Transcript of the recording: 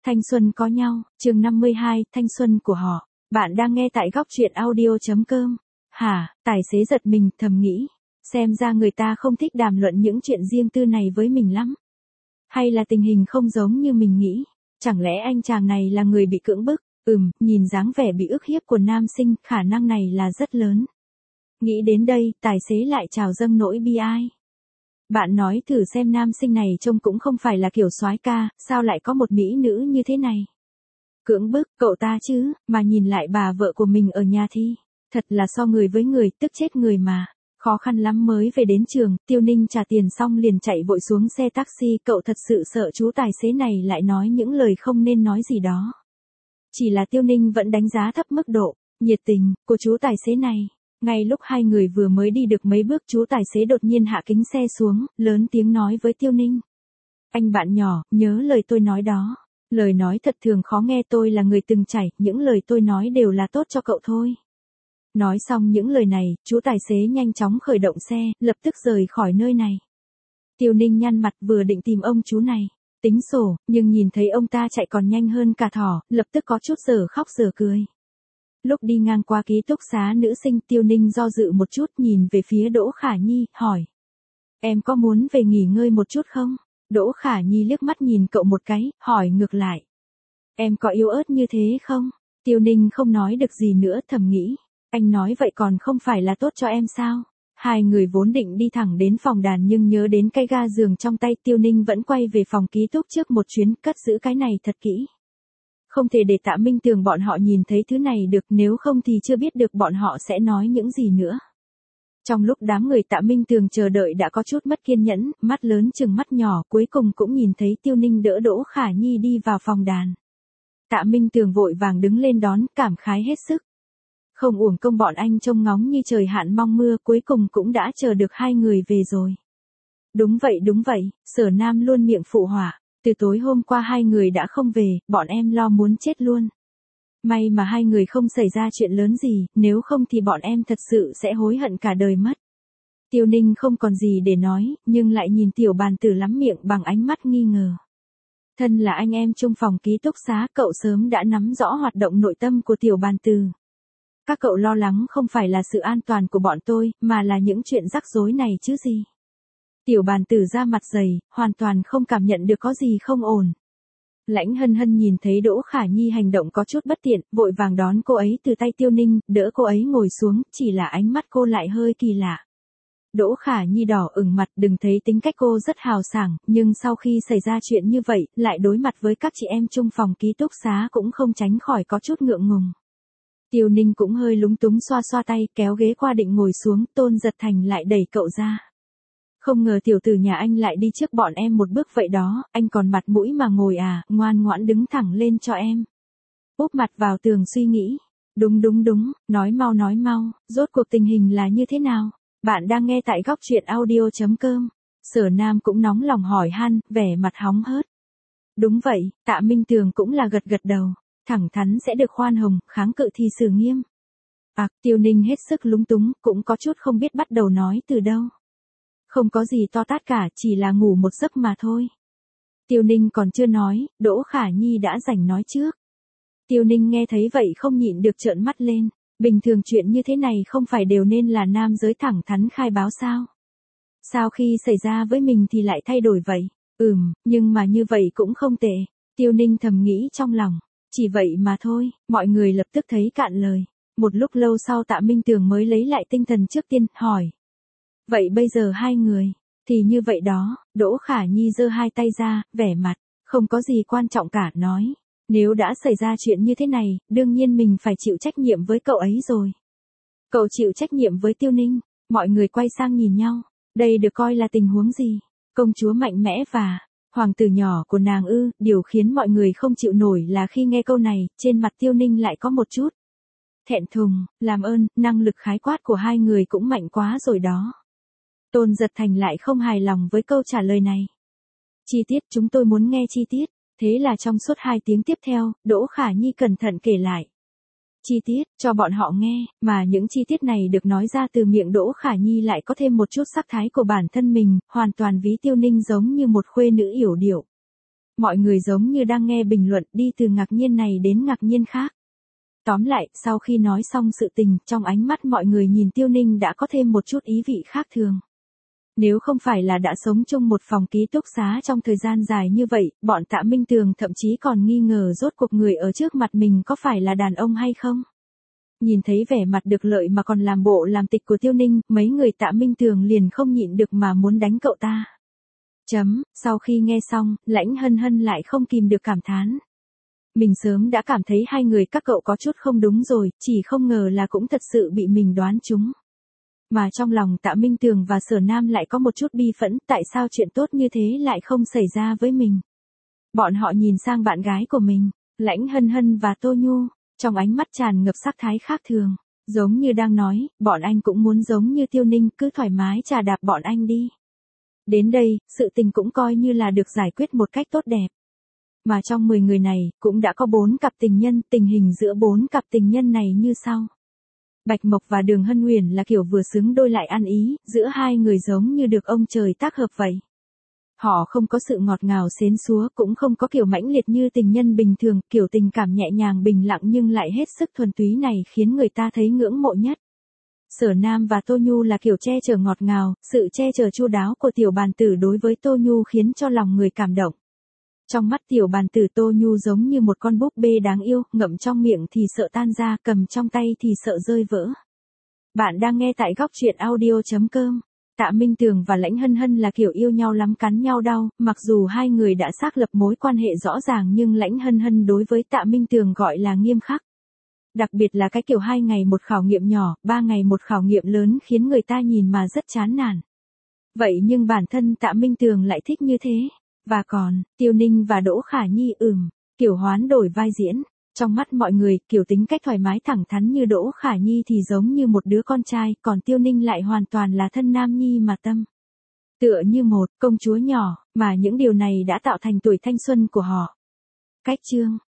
Thanh xuân có nhau, chương 52, thanh xuân của họ. Bạn đang nghe tại góc truyện audio.com. Hả, tài xế giật mình thầm nghĩ. Xem ra người ta không thích đàm luận những chuyện riêng tư này với mình lắm. Hay là tình hình không giống như mình nghĩ. Chẳng lẽ anh chàng này là người bị cưỡng bức? Nhìn dáng vẻ bị ức hiếp của nam sinh, khả năng này là rất lớn. Nghĩ đến đây, tài xế lại trào dâng nỗi bi ai. Bạn nói thử xem nam sinh này trông cũng không phải là kiểu soái ca, sao lại có một mỹ nữ như thế này? Cưỡng bức, cậu ta chứ, mà nhìn lại bà vợ của mình ở nhà thì, thật là so người với người, tức chết người mà. Khó khăn lắm mới về đến trường, Tiêu Ninh trả tiền xong liền chạy vội xuống xe taxi, cậu thật sự sợ chú tài xế này lại nói những lời không nên nói gì đó. Chỉ là Tiêu Ninh vẫn đánh giá thấp mức độ, nhiệt tình, của chú tài xế này. Ngay lúc hai người vừa mới đi được mấy bước, chú tài xế đột nhiên hạ kính xe xuống, lớn tiếng nói với Tiêu Ninh. Anh bạn nhỏ, nhớ lời tôi nói đó. Lời nói thật thường khó nghe, tôi là người từng trải, những lời tôi nói đều là tốt cho cậu thôi. Nói xong những lời này, chú tài xế nhanh chóng khởi động xe, lập tức rời khỏi nơi này. Tiêu Ninh nhăn mặt vừa định tìm ông chú này, tính sổ, nhưng nhìn thấy ông ta chạy còn nhanh hơn cả thỏ, lập tức có chút dở khóc dở cười. Lúc đi ngang qua ký túc xá nữ sinh, Tiêu Ninh do dự một chút, nhìn về phía Đỗ Khả Nhi, hỏi. Em có muốn về nghỉ ngơi một chút không? Đỗ Khả Nhi liếc mắt nhìn cậu một cái, hỏi ngược lại. Em có yếu ớt như thế không? Tiêu Ninh không nói được gì nữa, thầm nghĩ. Anh nói vậy còn không phải là tốt cho em sao? Hai người vốn định đi thẳng đến phòng đàn nhưng nhớ đến cái ga giường trong tay, Tiêu Ninh vẫn quay về phòng ký túc trước một chuyến, cất giữ cái này thật kỹ. Không thể để Tạ Minh Tường bọn họ nhìn thấy thứ này được, nếu không thì chưa biết được bọn họ sẽ nói những gì nữa. Trong lúc đám người Tạ Minh Tường chờ đợi đã có chút mất kiên nhẫn, mắt lớn chừng mắt nhỏ, cuối cùng cũng nhìn thấy Tiêu Ninh đỡ Đỗ Khả Nhi đi vào phòng đàn. Tạ Minh Tường vội vàng đứng lên đón, cảm khái hết sức. Không uổng công bọn anh trông ngóng như trời hạn mong mưa, cuối cùng cũng đã chờ được hai người về rồi. Đúng vậy, Sở Nam luôn miệng phụ họa. Từ tối hôm qua hai người đã không về, bọn em lo muốn chết luôn. May mà hai người không xảy ra chuyện lớn gì, nếu không thì bọn em thật sự sẽ hối hận cả đời mất. Tiêu Ninh không còn gì để nói, nhưng lại nhìn Tiểu Bàn Tử lắm miệng bằng ánh mắt nghi ngờ. Thân là anh em chung phòng ký túc xá, cậu sớm đã nắm rõ hoạt động nội tâm của Tiểu Bàn Tử. Các cậu lo lắng không phải là sự an toàn của bọn tôi, mà là những chuyện rắc rối này chứ gì. Tiểu Bàn Tử ra mặt dày, hoàn toàn không cảm nhận được có gì không ổn. Lãnh Hân Hân nhìn thấy Đỗ Khả Nhi hành động có chút bất tiện, vội vàng đón cô ấy từ tay Tiêu Ninh, đỡ cô ấy ngồi xuống, chỉ là ánh mắt cô lại hơi kỳ lạ. Đỗ Khả Nhi đỏ ửng mặt, đừng thấy tính cách cô rất hào sảng, nhưng sau khi xảy ra chuyện như vậy, lại đối mặt với các chị em chung phòng ký túc xá cũng không tránh khỏi có chút ngượng ngùng. Tiêu Ninh cũng hơi lúng túng xoa xoa tay, kéo ghế qua định ngồi xuống, Tôn Giật Thành lại đẩy cậu ra. Không ngờ tiểu tử nhà anh lại đi trước bọn em một bước vậy đó, anh còn mặt mũi mà ngồi à, ngoan ngoãn đứng thẳng lên cho em. Úp mặt vào tường suy nghĩ. Đúng, nói mau, rốt cuộc tình hình là như thế nào? Bạn đang nghe tại góc truyện audio.com. Sở Nam cũng nóng lòng hỏi han, vẻ mặt hóng hớt. Đúng vậy, Tạ Minh Tường cũng là gật đầu. Thẳng thắn sẽ được khoan hồng, kháng cự thì xử nghiêm. Tiêu Ninh hết sức lúng túng, cũng có chút không biết bắt đầu nói từ đâu. Không có gì to tát cả, chỉ là ngủ một giấc mà thôi. Tiêu Ninh còn chưa nói, Đỗ Khả Nhi đã rảnh nói trước. Tiêu Ninh nghe thấy vậy không nhịn được trợn mắt lên. Bình thường chuyện như thế này không phải đều nên là nam giới thẳng thắn khai báo sao? Sao khi xảy ra với mình thì lại thay đổi vậy? Nhưng mà như vậy cũng không tệ. Tiêu Ninh thầm nghĩ trong lòng. Chỉ vậy mà thôi, mọi người lập tức thấy cạn lời. Một lúc lâu sau Tạ Minh Tường mới lấy lại tinh thần trước tiên, hỏi. Vậy bây giờ hai người, thì như vậy đó, Đỗ Khả Nhi giơ hai tay ra, vẻ mặt, không có gì quan trọng cả, nói. Nếu đã xảy ra chuyện như thế này, đương nhiên mình phải chịu trách nhiệm với cậu ấy rồi. Cậu chịu trách nhiệm với Tiêu Ninh, mọi người quay sang nhìn nhau, đây được coi là tình huống gì? Công chúa mạnh mẽ và hoàng tử nhỏ của nàng ư? Điều khiến mọi người không chịu nổi là khi nghe câu này, trên mặt Tiêu Ninh lại có một chút thẹn thùng, làm ơn, năng lực khái quát của hai người cũng mạnh quá rồi đó. Tôn Giật Thành lại không hài lòng với câu trả lời này. Chi tiết, chúng tôi muốn nghe chi tiết. Thế là trong suốt 2 tiếng tiếp theo, Đỗ Khả Nhi cẩn thận kể lại chi tiết cho bọn họ nghe, mà những chi tiết này được nói ra từ miệng Đỗ Khả Nhi lại có thêm một chút sắc thái của bản thân mình, hoàn toàn ví Tiêu Ninh giống như một khuê nữ yểu điệu. Mọi người giống như đang nghe bình luận đi từ ngạc nhiên này đến ngạc nhiên khác. Tóm lại, sau khi nói xong sự tình, trong ánh mắt mọi người nhìn Tiêu Ninh đã có thêm một chút ý vị khác thường. Nếu không phải là đã sống chung một phòng ký túc xá trong thời gian dài như vậy, bọn Tạ Minh Tường thậm chí còn nghi ngờ rốt cuộc người ở trước mặt mình có phải là đàn ông hay không. Nhìn thấy vẻ mặt được lợi mà còn làm bộ làm tịch của Tiêu Ninh, mấy người Tạ Minh Tường liền không nhịn được mà muốn đánh cậu ta. Sau khi nghe xong, Lãnh Hân Hân lại không kìm được cảm thán. Mình sớm đã cảm thấy hai người các cậu có chút không đúng rồi, chỉ không ngờ là cũng thật sự bị mình đoán trúng. Mà trong lòng Tạ Minh Tường và Sở Nam lại có một chút bi phẫn, tại sao chuyện tốt như thế lại không xảy ra với mình. Bọn họ nhìn sang bạn gái của mình, Lãnh Hân Hân và Tô Nhu, trong ánh mắt tràn ngập sắc thái khác thường, giống như đang nói, bọn anh cũng muốn giống như Tiêu Ninh, cứ thoải mái chà đạp bọn anh đi. Đến đây, sự tình cũng coi như là được giải quyết một cách tốt đẹp. Mà trong 10 người này, cũng đã có 4 cặp tình nhân, tình hình giữa 4 cặp tình nhân này như sau. Bạch Mộc và Đường Hân Huyền là kiểu vừa xứng đôi lại ăn ý, giữa hai người giống như được ông trời tác hợp vậy. Họ không có sự ngọt ngào xến xúa, cũng không có kiểu mãnh liệt như tình nhân bình thường, kiểu tình cảm nhẹ nhàng bình lặng nhưng lại hết sức thuần túy này khiến người ta thấy ngưỡng mộ nhất. Sở Nam và Tô Nhu là kiểu che chở ngọt ngào, sự che chở chu đáo của tiểu bàn tử đối với Tô Nhu khiến cho lòng người cảm động. Trong mắt tiểu bàn tử Tô Nhu giống như một con búp bê đáng yêu, ngậm trong miệng thì sợ tan ra, cầm trong tay thì sợ rơi vỡ. Bạn đang nghe tại góc truyện audio.com. Tạ Minh Tường và Lãnh Hân Hân là kiểu yêu nhau lắm cắn nhau đau, mặc dù hai người đã xác lập mối quan hệ rõ ràng nhưng Lãnh Hân Hân đối với Tạ Minh Tường gọi là nghiêm khắc. Đặc biệt là cái kiểu 2 ngày một khảo nghiệm nhỏ, 3 ngày một khảo nghiệm lớn khiến người ta nhìn mà rất chán nản. Vậy nhưng bản thân Tạ Minh Tường lại thích như thế. Và còn, Tiêu Ninh và Đỗ Khả Nhi kiểu hoán đổi vai diễn. Trong mắt mọi người, kiểu tính cách thoải mái thẳng thắn như Đỗ Khả Nhi thì giống như một đứa con trai, còn Tiêu Ninh lại hoàn toàn là thân nam nhi mà tâm. Tựa như một công chúa nhỏ, mà những điều này đã tạo thành tuổi thanh xuân của họ. Cách chương